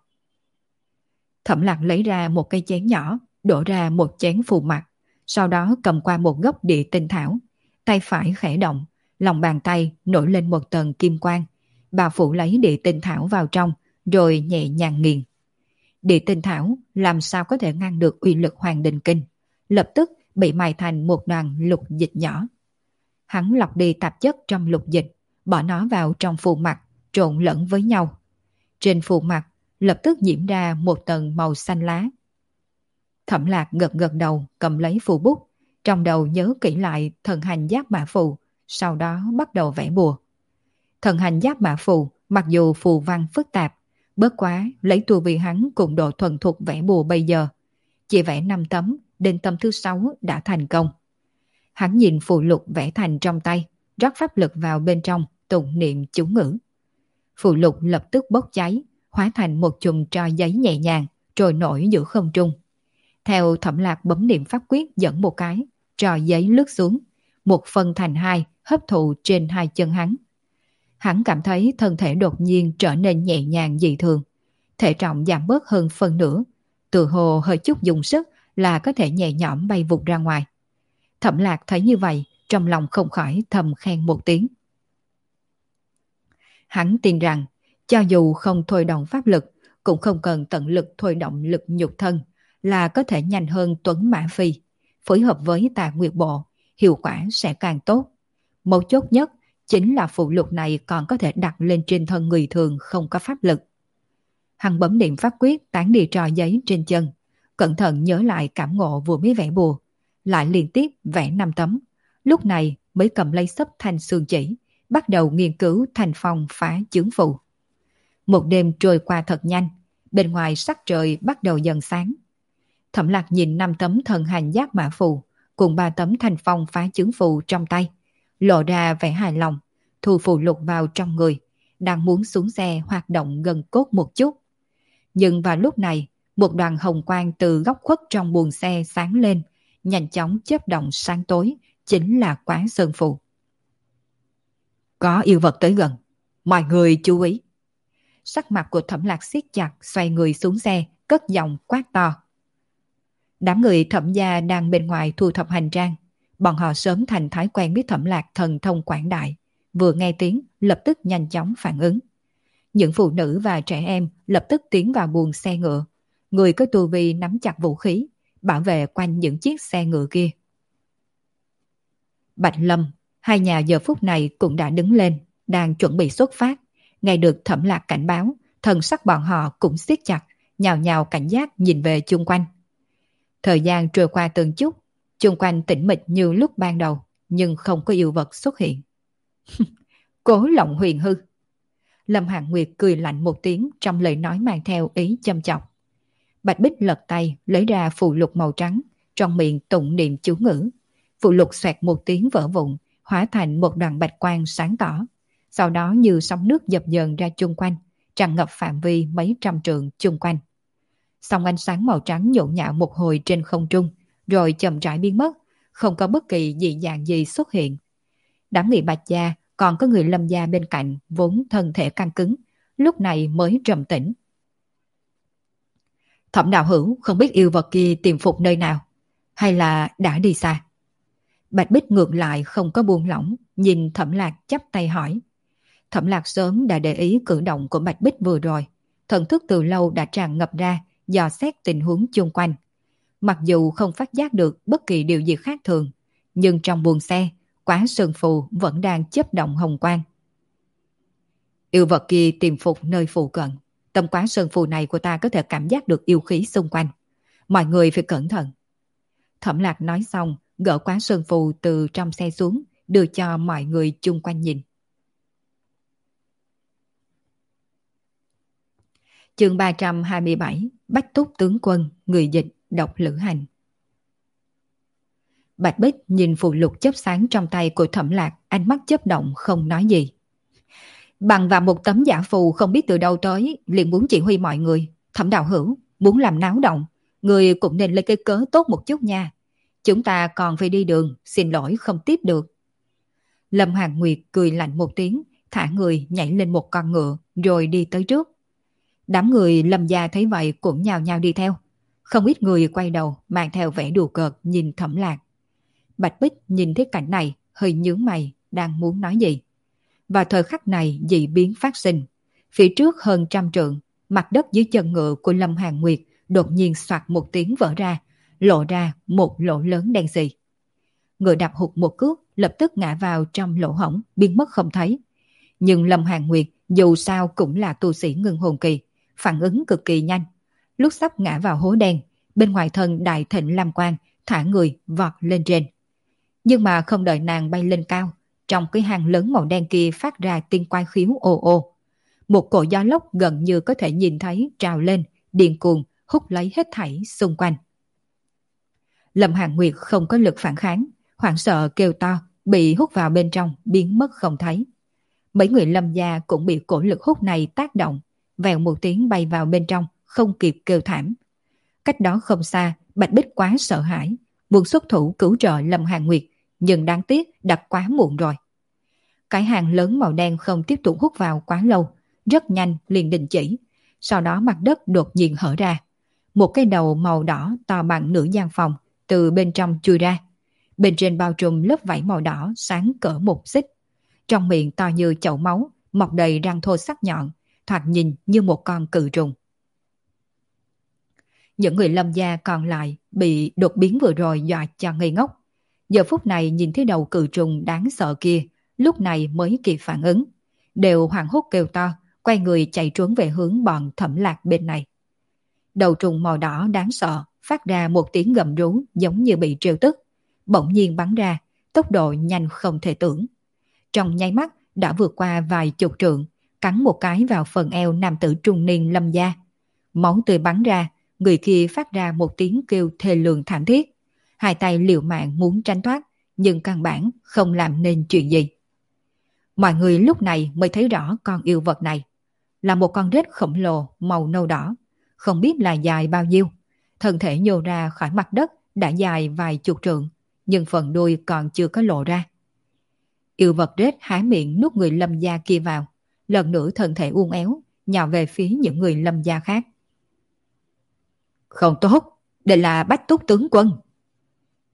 Thẩm Lạc lấy ra một cây chén nhỏ, đổ ra một chén phù mặt, sau đó cầm qua một gốc địa tinh thảo, tay phải khẽ động, lòng bàn tay nổi lên một tầng kim quang, bà phủ lấy địa tinh thảo vào trong, rồi nhẹ nhàng nghiền. Địa tinh thảo làm sao có thể ngăn được uy lực Hoàng Đình Kinh, lập tức bị mài thành một đoàn lục dịch nhỏ. Hắn lọc đi tạp chất trong lục dịch, bỏ nó vào trong phù mặt, trộn lẫn với nhau. Trên phù mặt lập tức nhiễm ra một tầng màu xanh lá. Thẩm Lạc gật gật đầu, cầm lấy phù bút, trong đầu nhớ kỹ lại thần hành giáp mã phù, sau đó bắt đầu vẽ bùa. Thần hành giáp mã phù mặc dù phù văn phức tạp, bất quá lấy tu vi hắn cùng độ thuần thục vẽ bùa bây giờ, chỉ vẽ 5 tấm, đến tấm thứ 6 đã thành công. Hắn nhìn phù lục vẽ thành trong tay, rót pháp lực vào bên trong, tụng niệm chú ngữ. Phù lục lập tức bốc cháy, hóa thành một chùm tro giấy nhẹ nhàng, trôi nổi giữa không trung. Theo Thẩm Lạc bấm niệm pháp quyết dẫn một cái, tro giấy lướt xuống, một phân thành 2, hấp thụ trên 2 chân hắn. Hắn cảm thấy thân thể đột nhiên trở nên nhẹ nhàng dị thường, thể trọng giảm bớt hơn phân nửa, tự hồ hơi chút dùng sức là có thể nhẹ nhõm bay vụt ra ngoài. Thẩm Lạc thấy như vậy, trong lòng không khỏi thầm khen một tiếng. Hắn tin rằng, cho dù không thôi động pháp lực, cũng không cần tận lực thôi động lực nhục thân, là có thể nhanh hơn Tuấn Mã Phi, phối hợp với Tà Nguyệt Bộ, hiệu quả sẽ càng tốt. Mấu chốt nhất chính là phụ lục này còn có thể đặt lên trên thân người thường không có pháp lực. Hắn bấm niệm pháp quyết tán đi trò giấy trên chân, cẩn thận nhớ lại cảm ngộ vừa mới vẽ bùa, lại liên tiếp vẽ 5 tấm, lúc này mới cầm lấy xấp thanh xương chỉ, bắt đầu nghiên cứu thành phong phá chướng phù. Một đêm trôi qua thật nhanh, bên ngoài sắc trời bắt đầu dần sáng. Thẩm Lạc nhìn 5 tấm thần hành giác mã phù cùng 3 tấm thành phong phá chướng phù trong tay, lộ ra vẻ hài lòng, thu phù lục vào trong người, đang muốn xuống xe hoạt động gần cốt một chút. Nhưng vào lúc này, một đoàn hồng quang từ góc khuất trong buồng xe sáng lên, nhanh chóng chớp động sáng tối, chính là Quán Sơn Phù. Có yêu vật tới gần, mọi người chú ý. Sắc mặt của Thẩm Lạc siết chặt, xoay người xuống xe, cất giọng quát to. Đám người Thẩm gia đang bên ngoài thu thập hành trang, Bọn họ sớm thành thói quen biết Thẩm Lạc thần thông quảng đại, vừa nghe tiếng lập tức nhanh chóng phản ứng. Những phụ nữ và trẻ em lập tức tiến vào buồng xe ngựa, người có tu vi nắm chặt vũ khí, bảo vệ quanh những chiếc xe ngựa kia. Bạch Lâm, hai nhà giờ phút này cũng đã đứng lên, đang chuẩn bị xuất phát. Nghe được Thẩm Lạc cảnh báo, thần sắc bọn họ cũng siết chặt, nhào nhào cảnh giác nhìn về chung quanh. Thời gian trôi qua từng chút, chung quanh tĩnh mịch như lúc ban đầu, nhưng không có yêu vật xuất hiện. Cố Lộng Huyền hư. Lâm Hàn Nguyệt cười lạnh một tiếng trong lời nói mang theo ý châm chọc. Bạch Bích lật tay lấy ra phù lục màu trắng, trong miệng tụng niệm chú ngữ. Phù lục xoẹt một tiếng vỡ vụn, hóa thành một đoàn bạch quang sáng tỏ. Sau đó như sóng nước dập dờn ra chung quanh, tràn ngập phạm vi mấy trăm trượng chung quanh. Song ánh sáng màu trắng nhộn nhạo một hồi trên không trung, rồi chậm rãi biến mất, không có bất kỳ dị dạng gì xuất hiện. Đám người Bạch gia còn có người Lâm gia bên cạnh vốn thân thể căng cứng, lúc này mới trầm tĩnh. Thẩm đạo hữu không biết yêu vật kia tìm phục nơi nào, hay là đã đi xa? Bạch Bích ngược lại không có buông lỏng, nhìn Thẩm Lạc chắp tay hỏi. Thẩm Lạc sớm đã để ý cử động của Bạch Bích vừa rồi, thần thức từ lâu đã tràn ngập ra, dò xét tình huống chung quanh. Mặc dù không phát giác được bất kỳ điều gì khác thường, nhưng trong buồng xe, Quá Sơn Phù vẫn đang chớp động hồng quang. Yêu vật kia tìm phục nơi phụ cận. Tấm Quá Sơn Phù này của ta có thể cảm giác được yêu khí xung quanh. Mọi người phải cẩn thận. Thẩm Lạc nói xong, gỡ Quá Sơn Phù từ trong xe xuống, đưa cho mọi người chung quanh nhìn. Chương 327, Bách Túc tướng quân, người dịch, độc lữ hành. Bạch Bích nhìn phù lục chớp sáng trong tay của Thẩm Lạc, ánh mắt chớp động không nói gì. Bằng vào một tấm giả phù không biết từ đâu tới, liền muốn chỉ huy mọi người. Thẩm đạo hữu, muốn làm náo động, người cũng nên lấy cái cớ tốt một chút nha. Chúng ta còn phải đi đường, xin lỗi không tiếp được. Lâm Hàn Nguyệt cười lạnh một tiếng, thả người nhảy lên một con ngựa, rồi đi tới trước. Đám người Lâm gia thấy vậy cũng nhào nhào đi theo. Không ít người quay đầu mang theo vẻ đùa cợt nhìn Thẩm Lạc. Bạch Bích nhìn thấy cảnh này hơi nhướng mày, đang muốn nói gì. Vào thời khắc này dị biến phát sinh. Phía trước hơn 100 trượng, mặt đất dưới chân ngựa của Lâm Hàn Nguyệt đột nhiên xoạt một tiếng vỡ ra, lộ ra một lỗ lớn đen xì. Ngựa đạp hụt một cước, lập tức ngã vào trong lỗ hổng, biến mất không thấy. Nhưng Lâm Hàn Nguyệt dù sao cũng là tu sĩ ngưng hồn kỳ, phản ứng cực kỳ nhanh. Lúc sắp ngã vào hố đen, bên ngoài thân đại thịnh lam quang thả người vọt lên trên. Nhưng mà không đợi nàng bay lên cao, trong cái hang lớn màu đen kia phát ra tiên quang khiếu ồ ồ. Một cỗ gió lốc gần như có thể nhìn thấy trào lên, điên cuồng hút lấy hết thảy xung quanh. Lâm Hàn Nguyệt không có lực phản kháng, hoảng sợ kêu to, bị hút vào bên trong, biến mất không thấy. Mấy người Lâm gia cũng bị cổ lực hút này tác động, vèo một tiếng bay vào bên trong, không kịp kêu thảm. Cách đó không xa, Bạch Bích quá sợ hãi, muốn xuất thủ cứu trợ Lâm Hàn Nguyệt, nhưng đáng tiếc đã quá muộn rồi. Cái hang lớn màu đen không tiếp tục hút vào quá lâu, rất nhanh liền đình chỉ. Sau đó mặt đất đột nhiên hở ra. Một cái đầu màu đỏ to bằng nửa gian phòng từ bên trong chui ra. Bên trên bao trùm lớp vảy màu đỏ sáng cỡ một xích. Trong miệng to như chậu máu, mọc đầy răng thô sắc nhọn, thoạt nhìn như một con cự trùng. Những người Lâm gia còn lại bị đột biến vừa rồi dọa cho ngây ngốc. Giờ phút này nhìn thấy đầu cự trùng đáng sợ kia, lúc này mới kịp phản ứng. Đều hoảng hốt kêu to, quay người chạy trốn về hướng bọn Thẩm Lạc bên này. Đầu trùng màu đỏ đáng sợ, phát ra một tiếng gầm rú giống như bị trêu tức. Bỗng nhiên bắn ra, tốc độ nhanh không thể tưởng. Trong nháy mắt đã vượt qua vài chục trượng, cắn một cái vào phần eo nam tử trung niên Lâm gia. Máu tươi bắn ra, người kia phát ra một tiếng kêu thê lương thảm thiết. Hai tay liều mạng muốn tránh thoát, nhưng căn bản không làm nên chuyện gì. Mọi người lúc này mới thấy rõ con yêu vật này. Là một con rết khổng lồ màu nâu đỏ, không biết là dài bao nhiêu. Thân thể nhô ra khỏi mặt đất đã dài vài chục trượng, nhưng phần đuôi còn chưa có lộ ra. Yêu vật rết há miệng nuốt người Lâm gia kia vào, lần nữa thân thể uốn éo, nhào về phía những người Lâm gia khác. Không tốt, đây là Bách Túc tướng quân.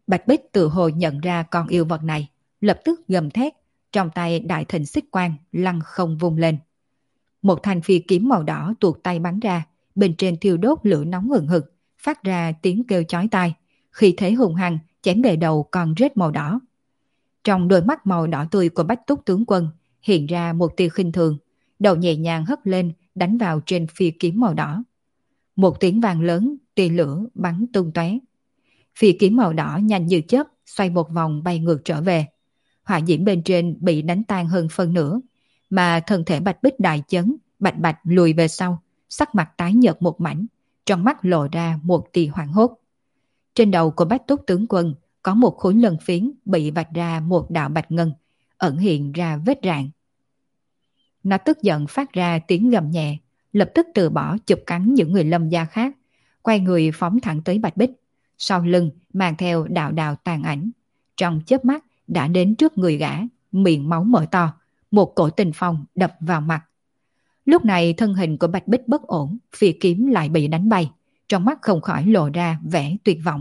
Bạch Bích tự hồ nhận ra con yêu vật này, lập tức gầm thét, trong tay đại thịnh xích quang lăng không vung lên. Một thanh phi kiếm màu đỏ tuột tay bắn ra, bên trên thiêu đốt lửa nóng hừng hực, phát ra tiếng kêu chói tai, khi thế hùng hăng chém về đầu con rết màu đỏ. Trong đôi mắt màu đỏ tươi của Bách Túc tướng quân hiện ra một tia khinh thường, đầu nhẹ nhàng hất lên đánh vào trên phi kiếm màu đỏ. Một tiếng vang lớn, tia lửa bắn tung tóe. Phi kiếm màu đỏ nhanh như chớp xoay một vòng bay ngược trở về. Hỏa diễm bên trên bị đánh tan hơn phân nửa, mà thân thể Bạch Bích đại chấn, bạch bạch lùi về sau, sắc mặt tái nhợt một mảnh, trong mắt lộ ra một tia hoảng hốt. Trên đầu của Bách Túc tướng quân có một khối lân phiến bị vạch ra một đạo bạch ngân, ẩn hiện ra vết rạn. Nó tức giận phát ra tiếng gầm nhẹ, lập tức từ bỏ chụp cắn những người Lâm gia khác, quay người phóng thẳng tới Bạch Bích, sau lưng mang theo đạo đạo tàn ảnh. Trong chớp mắt đã đến trước người gã, miệng máu mở to, một cổ tình phong đập vào mặt. Lúc này thân hình của Bạch Bích bất ổn, phi kiếm lại bị đánh bay, trong mắt không khỏi lộ ra vẻ tuyệt vọng.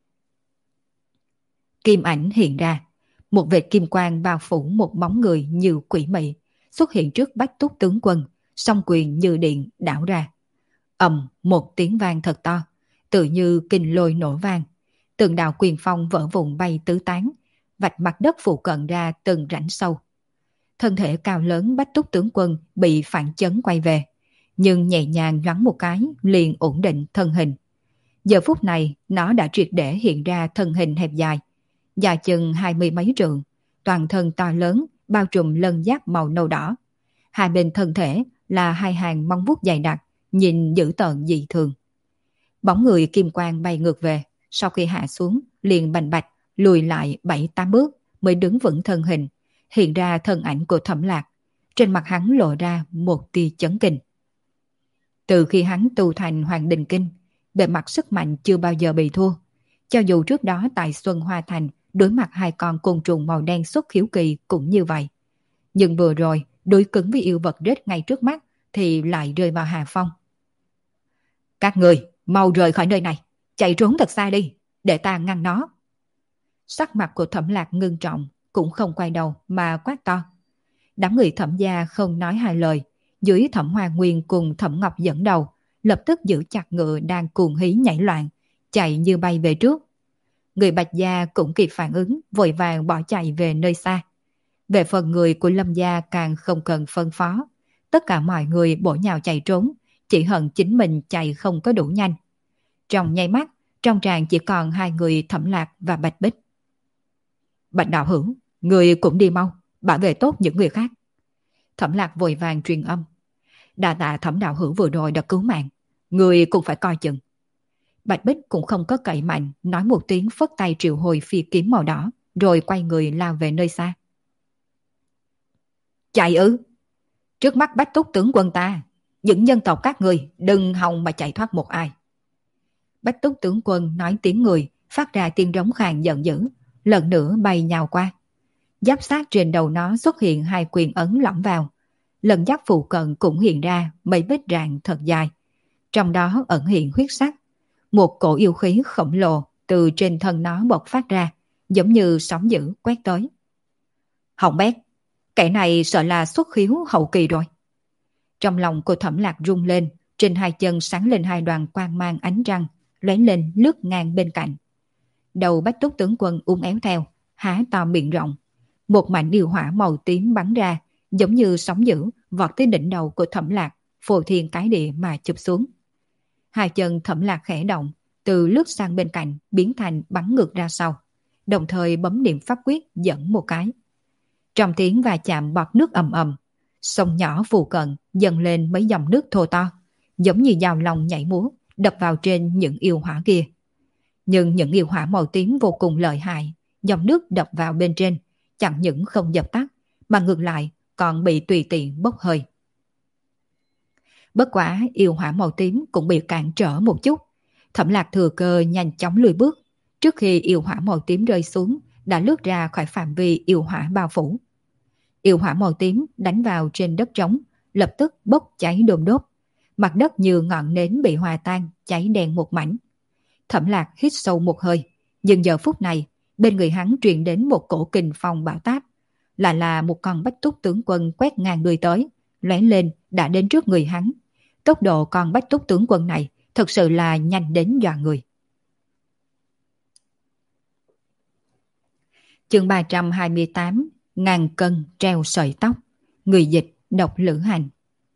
Kim ảnh hiện ra, một vệt kim quang bao phủ một bóng người như quỷ mị, xuất hiện trước Bách Túc tướng quân, song quyền như điện đảo ra. Ầm một tiếng vang thật to, tự như kinh lôi nổ vang, từng đạo quyền phong vỡ vụn bay tứ tán, vạch mặt đất phụ cận ra từng rãnh sâu. Thân thể cao lớn Bách Túc tướng quân bị phản chấn quay về, nhưng nhẹ nhàng nhoắn một cái liền ổn định thân hình. Giờ phút này nó đã triệt để hiện ra thân hình hẹp dài, dài chừng 20 mấy trượng, toàn thân to lớn bao trùm lân giáp màu nâu đỏ. Hai bên thân thể là hai hàng móng vuốt dày đặc, nhìn dữ tợn dị thường. Bóng người kim quang bay ngược về, sau khi hạ xuống liền bành bạch lùi lại 7-8 bước mới đứng vững thân hình, hiện ra thân ảnh của Thẩm Lạc. Trên mặt hắn lộ ra một tia chấn kinh. Từ khi hắn tu thành Hoàng Đình Kinh, bề mặt sức mạnh chưa bao giờ bị thua. Cho dù trước đó tại Xuân Hoa Thành đối mặt hai con côn trùng màu đen xuất khiếu kỳ cũng như vậy. Nhưng vừa rồi đối cứng với yêu vật rết ngay trước mắt thì lại rơi vào hạ phong. Các người mau rời khỏi nơi này, chạy trốn thật xa đi, để ta ngăn nó. Sắc mặt của Thẩm Lạc ngưng trọng, cũng không quay đầu mà quát to. Đám người Thẩm gia không nói hai lời, dưới Thẩm Hoa Nguyên cùng Thẩm Ngọc dẫn đầu, lập tức giữ chặt ngựa đang cuồng hí nhảy loạn, chạy như bay về trước. Người Bạch gia cũng kịp phản ứng, vội vàng bỏ chạy về nơi xa. Về phần người của Lâm gia càng không cần phân phó, tất cả mọi người bổ nhào chạy trốn, chỉ hận chính mình chạy không có đủ nhanh. Trong nháy mắt, trong tràng chỉ còn hai người Thẩm Lạc và Bạch Bích. Bạch đạo hữu, người cũng đi mau, bảo vệ tốt những người khác. Thẩm Lạc vội vàng truyền âm. Đà tạ Thẩm đạo hữu vừa rồi đã cứu mạng, người cũng phải coi chừng. Bạch Bích cũng không có cậy mạnh, nói một tiếng phất tay triệu hồi phi kiếm màu đỏ, rồi quay người lao về nơi xa. Chạy ư? Trước mắt Bách Túc tướng quân ta, những nhân tộc các người đừng hòng mà chạy thoát một ai. Bách Túc tướng quân nói tiếng người, phát ra tiếng rống khàn giận dữ, lần nữa bay nhào qua. Giáp sát trên đầu nó xuất hiện hai quyền ấn lõm vào. Lần giáp phụ cận cũng hiện ra mấy vết rạn thật dài. Trong đó ẩn hiện huyết sắc. Một cổ yêu khí khổng lồ từ trên thân nó bộc phát ra, giống như sóng dữ quét tới. Hỏng bét, kẻ này sợ là xuất khiếu hậu kỳ rồi. Trong lòng của Thẩm Lạc rung lên, trên hai chân sáng lên hai đoàn quang mang ánh trăng, lóe lên lướt ngang bên cạnh. Đầu Bách Túc tướng quân uốn éo theo, há to miệng rộng. Một mảnh điều hỏa màu tím bắn ra, giống như sóng dữ vọt tới đỉnh đầu của Thẩm Lạc, phô thiên cái địa mà chụp xuống. Hai chân Thẩm Lạc khẽ động, từ lướt sang bên cạnh biến thành bắn ngược ra sau, đồng thời bấm niệm pháp quyết dẫn một cái. Trong tiếng va chạm bọt nước ầm ầm, sông nhỏ phù cận dâng lên mấy dòng nước thô to, giống như dao long nhảy múa, đập vào trên những yêu hỏa kia. Nhưng những yêu hỏa màu tím vô cùng lợi hại, dòng nước đập vào bên trên, chẳng những không dập tắt, mà ngược lại còn bị tùy tiện bốc hơi. Bất quả yêu hỏa màu tím cũng bị cản trở một chút. Thẩm Lạc thừa cơ nhanh chóng lùi bước, trước khi yêu hỏa màu tím rơi xuống, đã lướt ra khỏi phạm vi yêu hỏa bao phủ. Yêu hỏa màu tím đánh vào trên đất trống, lập tức bốc cháy đôm đốt. Mặt đất như ngọn nến bị hòa tan, cháy đen một mảnh. Thẩm Lạc hít sâu một hơi, nhưng giờ phút này, Bên người hắn truyền đến một cổ kình phong bão táp, lại là một con Bách Túc tướng quân quét ngang người tới, lóe lên đã đến trước người hắn. Tốc độ con Bách Túc tướng quân này thật sự là nhanh đến dọa người. Chương 328, ngàn cân treo sợi tóc. Người dịch Độc Lữ Hành.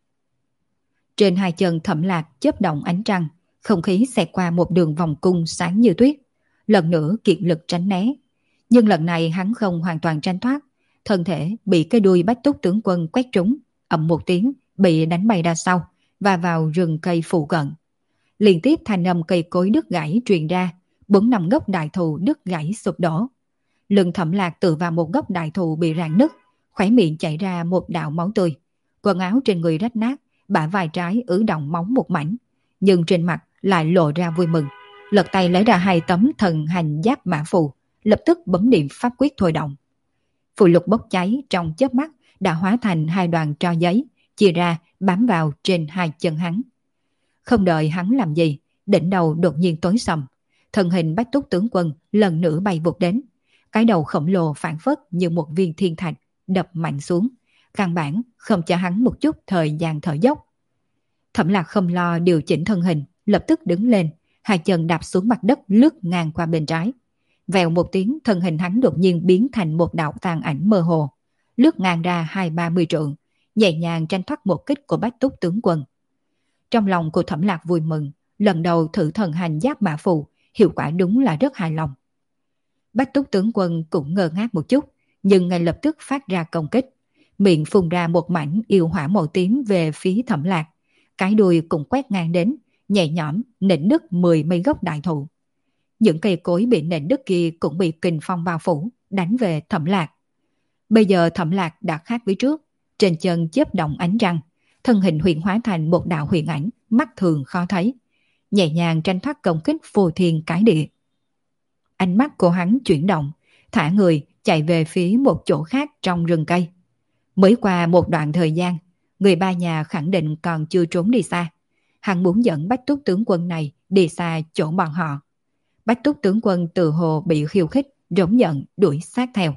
Trên hai chân Thẩm Lạc chớp động ánh trăng, không khí xẹt qua một đường vòng cung sáng như tuyết. Lần nữa kiệt lực tránh né, nhưng lần này hắn không hoàn toàn tránh thoát, thân thể bị cái đuôi Bách Túc tướng quân quét trúng, ầm một tiếng bị đánh bay ra sau và vào rừng cây phụ cận. Liên tiếp thanh âm cây cối đứt gãy truyền ra, 4-5 gốc đại thụ đứt gãy sụp đổ. Lưng Thẩm Lạc tựa vào một gốc đại thụ bị rạn nứt, khóe miệng chảy ra một đạo máu tươi, quần áo trên người rách nát, bả vai trái ứ động máu một mảnh, nhưng trên mặt lại lộ ra vui mừng. Lật tay lấy ra 2 tấm thần hành giáp mã phù, lập tức bấm niệm pháp quyết thôi động. Phù lục bốc cháy trong chớp mắt đã hóa thành 2 đoàn tro giấy, chia ra bám vào trên 2 chân hắn. Không đợi hắn làm gì, đỉnh đầu đột nhiên tối sầm, thân hình Bách Túc tướng quân lần nữa bay vụt đến. Cái đầu khổng lồ phản phất như một viên thiên thạch đập mạnh xuống, căn bản không cho hắn một chút thời gian thở dốc. Thẩm Lạc không lo điều chỉnh thân hình, lập tức đứng lên, 2 chân đạp xuống mặt đất lướt ngang qua bên trái. Vèo một tiếng, thân hình hắn đột nhiên biến thành một đạo tàn ảnh mơ hồ, lướt ngang ra 20-30 trượng, nhẹ nhàng tranh thoát một kích của Bách Túc tướng quân. Trong lòng của Thẩm Lạc vui mừng, lần đầu thử thần hành giáp mã phù, hiệu quả đúng là rất hài lòng. Bách Túc tướng quân cũng ngơ ngác một chút, nhưng ngay lập tức phát ra công kích, miệng phun ra một mảnh yêu hỏa màu tím về phía Thẩm Lạc, cái đuôi cũng quét ngang đến, nhẹ nhõm nện đứt 10 mấy gốc đại thụ. Những cây cối bị nện đứt kia cũng bị kình phong bao phủ, đánh về Thẩm Lạc. Bây giờ Thẩm Lạc đã khác với trước, trên chân chớp động ánh trăng, thân hình huyền hóa thành một đạo huyền ảnh, mắt thường khó thấy, nhẹ nhàng tranh thoát công kích phô thiên cái địa. Ánh mắt của hắn chuyển động, thả người chạy về phía một chỗ khác trong rừng cây. Mới qua một đoạn thời gian, người ba nhà khẳng định còn chưa trốn đi xa. Hắn muốn dẫn Bách Túc tướng quân này đi xa chỗ bọn họ. Bách Túc tướng quân tự hồ bị khiêu khích, rống giận đuổi sát theo.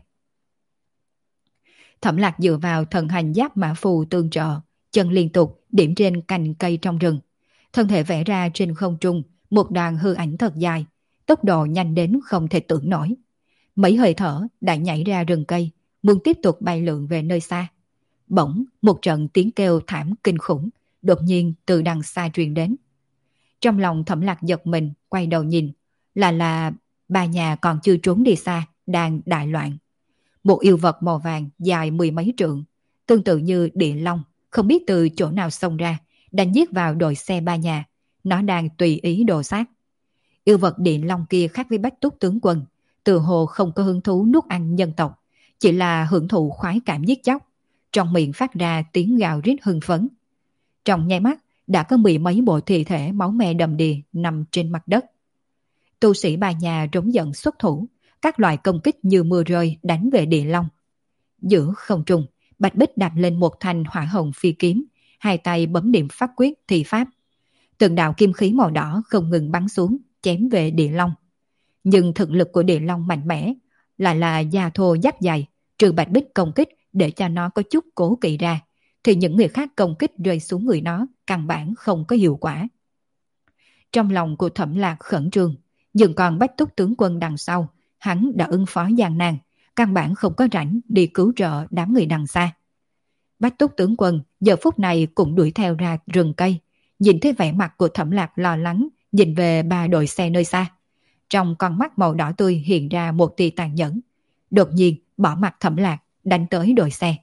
Thẩm Lạc dựa vào thần hành giáp mã phù tương trợ, chân liên tục điểm trên cành cây trong rừng. Thân thể vẽ ra trên không trung một đoàn hư ảnh thật dài, tốc độ nhanh đến không thể tưởng nổi. Mấy hơi thở đã nhảy ra rừng cây, muốn tiếp tục bay lượn về nơi xa. Bỗng một trận tiếng kêu thảm kinh khủng đột nhiên từ đằng xa truyền đến. Trong lòng Thẩm Lạc giật mình, quay đầu nhìn, là ba nhà còn chưa trốn đi xa, đang đại loạn. Một yêu vật màu vàng dài 10 mấy trượng, tương tự như địa long, không biết từ chỗ nào xông ra, đánh giết vào đội xe ba nhà. Nó đang tùy ý đồ sát. Yêu vật địa long kia khác với Bách Túc tướng quân, từ hồ không có hứng thú nuốt ăn nhân tộc, chỉ là hưởng thụ khoái cảm giết chóc, trong miệng phát ra tiếng gào rít hưng phấn. Trong nháy mắt đã có 10 mấy bộ thi thể máu me đầm đìa nằm trên mặt đất. Tu sĩ ba nhà rống giận xuất thủ, các loại công kích như mưa rơi đánh về địa long. Giữa không trung, Bạch Bích đạp lên một thanh hỏa hồng phi kiếm, 2 tay bấm niệm pháp quyết thi pháp. Từng đạo kim khí màu đỏ không ngừng bắn xuống, chém về địa long. Nhưng thực lực của địa long mạnh mẽ, lại là da thô giáp dày, trừ Bạch Bích công kích để cho nó có chút cố kỵ ra, thì những người khác công kích rơi xuống người nó căn bản không có hiệu quả. Trong lòng của Thẩm Lạc khẩn trương, nhưng còn Bách Túc tướng quân đằng sau, hắn đã ứng phó gian nan, căn bản không có rảnh đi cứu trợ đám người đằng xa. Bách Túc tướng quân giờ phút này cũng đuổi theo ra rừng cây, nhìn thấy vẻ mặt của Thẩm Lạc lo lắng, nhìn về 3 đội xe nơi xa. Trong con mắt màu đỏ tươi hiện ra một tia tàn nhẫn, đột nhiên bỏ mặt Thẩm Lạc, đánh tới đội xe.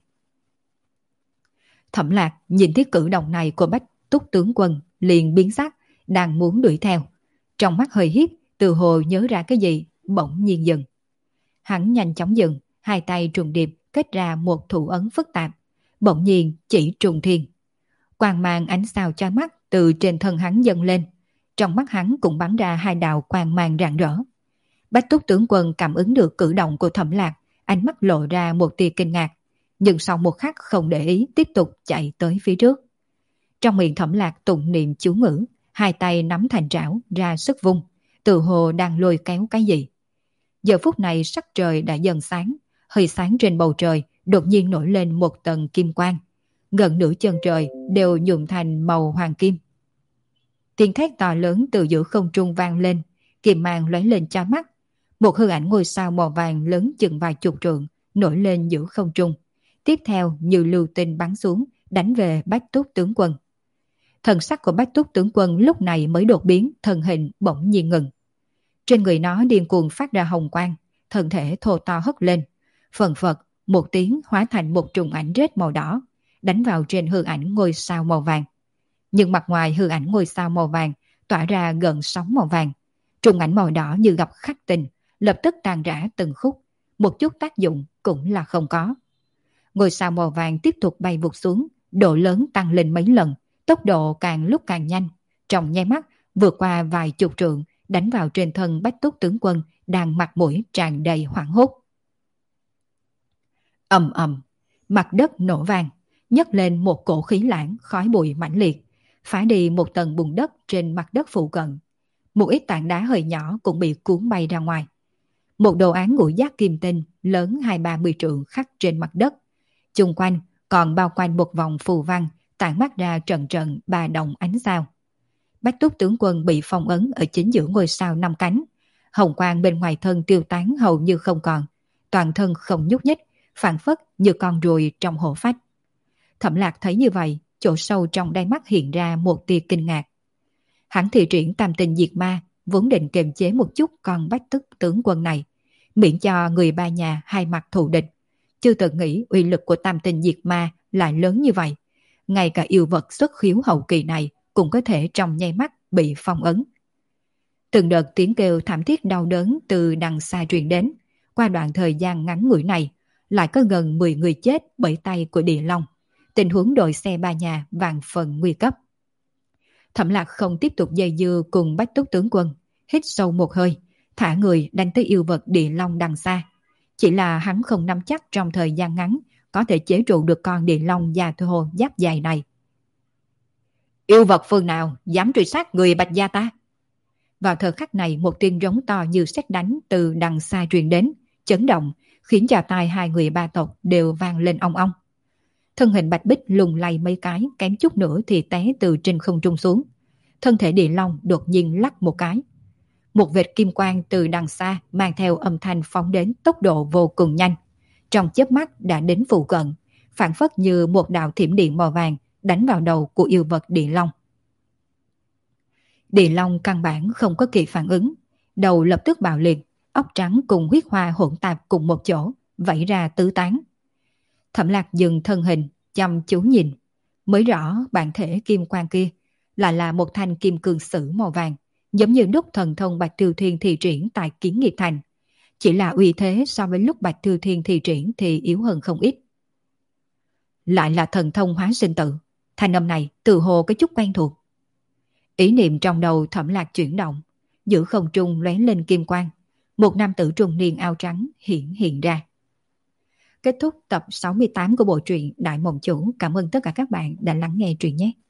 Thẩm Lạc nhìn thấy cử động này của Bách Túc tướng quân, liền biến sắc, đang muốn đuổi theo. Trong mắt hơi hiếp, từ hồ nhớ ra cái gì, bỗng nhiên dừng. Hắn nhanh chóng dừng, 2 tay trùng điệp kết ra một thủ ấn phức tạp, bỗng nhiên chỉ trùng thiên. Quang mang ánh sao chói mắt từ trên thân hắn dâng lên, trong mắt hắn cũng bắn ra 2 đạo quang mang rạng rỡ. Bách Túc tướng quân cảm ứng được cử động của Thẩm Lạc, ánh mắt lộ ra một tia kinh ngạc, nhưng sau một khắc không để ý, tiếp tục chạy tới phía trước. Trong miệng Thẩm Lạc tụng niệm chú ngữ, 2 tay nắm thành trảo ra sức vung, tự hồ đang lôi kéo cái gì. Giờ phút này sắc trời đã dần sáng, hơi sáng trên bầu trời đột nhiên nổi lên một tầng kim quang. Gần nửa chân trời đều nhuộm thành màu hoàng kim. Tiếng thét to lớn từ giữa không trung vang lên, kim mang lóe lên chói mắt. Một hư ảnh ngôi sao màu vàng lớn chừng vài chục trượng nổi lên giữa không trung. Tiếp theo như lưu tinh bắn xuống, đánh về Bách Túc tướng quân. Thần sắc của Bách Túc tướng quân lúc này mới đột biến, thân hình bỗng nhiên ngừng. Trên người nó điên cuồng phát ra hồng quang, thân thể thô to hất lên. Phần phật, một tiếng hóa thành một trùng ảnh rết màu đỏ, đánh vào trên hư ảnh ngôi sao màu vàng. Nhưng mặt ngoài hư ảnh ngôi sao màu vàng tỏa ra gần sóng màu vàng. Trùng ảnh màu đỏ như gặp khắc tình, lập tức tan rã từng khúc, một chút tác dụng cũng là không có. Ngôi sao màu vàng tiếp tục bay vụt xuống, độ lớn tăng lên mấy lần, tốc độ càng lúc càng nhanh, trong nháy mắt vượt qua vài chục trượng, đánh vào trên thân Bách Túc tướng quân đang mặt mũi tràn đầy hoảng hốt. Ầm ầm, mặt đất nổ vang, nhấc lên một cổ khí lãng khói bụi mãnh liệt, phá đi một tầng bùn đất trên mặt đất phụ cận. Một ít tảng đá hơi nhỏ cũng bị cuốn bay ra ngoài. Một đồ án ngũ giác kim tinh lớn 20-30 trượng khắc trên mặt đất. Chung quanh còn bao quanh một vòng phù văn tản mát ra trận trận ba đồng ánh sao. Bách Túc tướng quân bị phong ấn ở chính giữa ngôi sao 5 cánh. Hồng quang bên ngoài thân tiêu tán hầu như không còn, toàn thân không nhúc nhích, phản phất như con ruồi trong hổ phách. Thẩm Lạc thấy như vậy, chỗ sâu trong đáy mắt hiện ra một tia kinh ngạc. Hắn thi triển tam tình diệt ma, vốn định kiềm chế một chút con Bách Túc tướng quân này, miễn cho người ba nhà hai mặt thù địch. Chưa từng nghĩ uy lực của tam tình diệt ma lại lớn như vậy. Ngay cả yêu vật xuất khiếu hậu kỳ này cũng có thể trong nháy mắt bị phong ấn. Từng đợt tiếng kêu thảm thiết đau đớn từ đằng xa truyền đến. Qua đoạn thời gian ngắn ngủi này, lại có gần 10 người chết bởi tay của Địa Long. Tình huống đội xe ba nhà vạn phần nguy cấp. Thẩm Lạc không tiếp tục dây dưa cùng Bách Túc tướng quân, hít sâu một hơi, thả người đánh tới yêu vật Địa Long đằng xa. Chỉ là hắn không nắm chắc trong thời gian ngắn có thể chế trụ được con Địa Long già thô giáp dài này. Yêu vật phương nào dám truy sát người Bạch gia ta? Vào thời khắc này, một tiếng rống to như sét đánh từ đằng xa truyền đến, chấn động, khiến cho tai hai người ba tộc đều vang lên ong ong. Thân hình Bạch Bích lùng lay mấy cái, kém chút nữa thì té từ trên không trung xuống. Thân thể Địa Long đột nhiên lắc một cái. Một vệt kim quang từ đằng xa mang theo âm thanh phóng đến tốc độ vô cùng nhanh. Trong chớp mắt đã đến phụ cận, phản phất như một đạo thiểm điện màu vàng đánh vào đầu của yêu vật Địa Long. Địa Long căn bản không có kịp phản ứng, đầu lập tức bạo liệt, óc trắng cùng huyết hoa hỗn tạp cùng một chỗ, vẩy ra tứ tán. Thẩm Lạc dừng thân hình, chăm chú nhìn, mới rõ bản thể kim quang kia là một thanh kim cương sử màu vàng, giống như lúc thần thông Bạch Tiêu Thiên thi triển tại Kiến Nghiệp Thành. Chỉ là uy thế so với lúc Bạch Tiêu Thiên thi triển thì yếu hơn không ít. Lại là thần thông hóa sinh tự, thanh âm này từ hồ có chút quen thuộc. Ý niệm trong đầu Thẩm Lạc chuyển động, giữa không trung lóe lên kim quang, một nam tử trung niên áo trắng hiện ra. Kết thúc tập 68 của bộ truyện Đại Mộng Chủ. Cảm ơn tất cả các bạn đã lắng nghe truyện nhé.